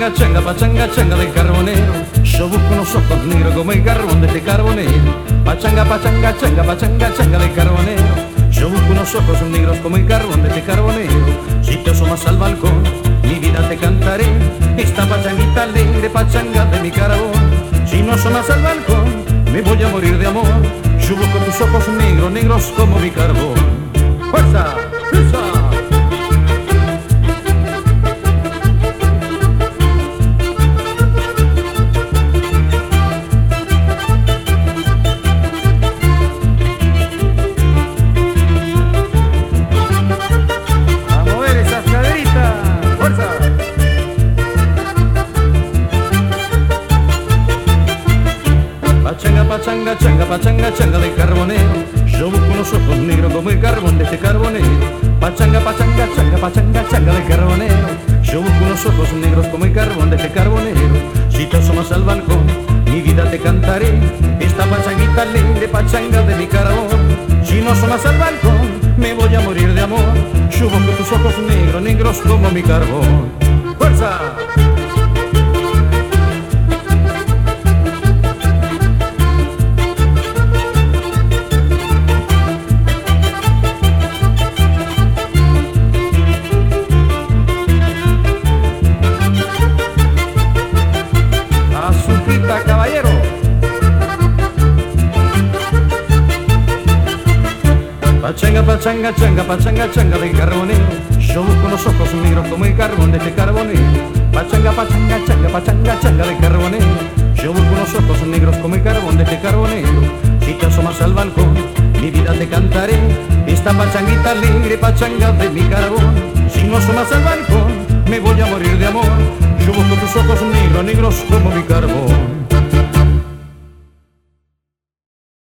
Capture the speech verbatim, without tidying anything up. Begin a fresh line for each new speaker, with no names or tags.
pachanga, changa, pachanga, changa del carbonero. Yo busco unos ojos negros como el carbón de este carbonero. Pachanga, pachanga, changa, pachanga, changa del carbonero. Yo busco unos ojos negros como el carbón de este carbonero. Si te asomas al balcón, mi vida te cantaré esta pachanguita alegre, pachanga de mi carbón. Si no asomas al balcón, me voy a morir de amor. Yo busco tus ojos negros, negros como mi carbón. ¡Fuerza! ¡Fuerza! Pachanga, pachanga, changa, pachanga, changa del carbonero. Yo busco unos ojos negros como el carbón de este carbonero. Pachanga, pachanga, changa, pachanga, changa del carbonero. Yo busco unos ojos negros como el carbón de este carbonero. Si te asomas al balcón, mi vida te cantaré esta pachanguita alegre, pachanga de mi carbón. Si no asomas al balcón, me voy a morir de amor. Yo busco tus ojos negros, negros como mi carbón. ¡Fuerza! Caballero. Pachanga, pachanga, changa, pachanga, changa del carbonero. Yo busco los ojos negros como el carbón de este carbonero. Pachanga, pachanga, changa, pachanga, changa del carbonero. Yo busco los ojos negros como el carbón de este carbonero. Si te asomas al balcón, mi vida te cantaré esta pachanguita alegre, pachanga de mi carbón. Si no asomas al balcón, me voy a morir de amor. Yo busco tus ojos negros, negros como mi carbón.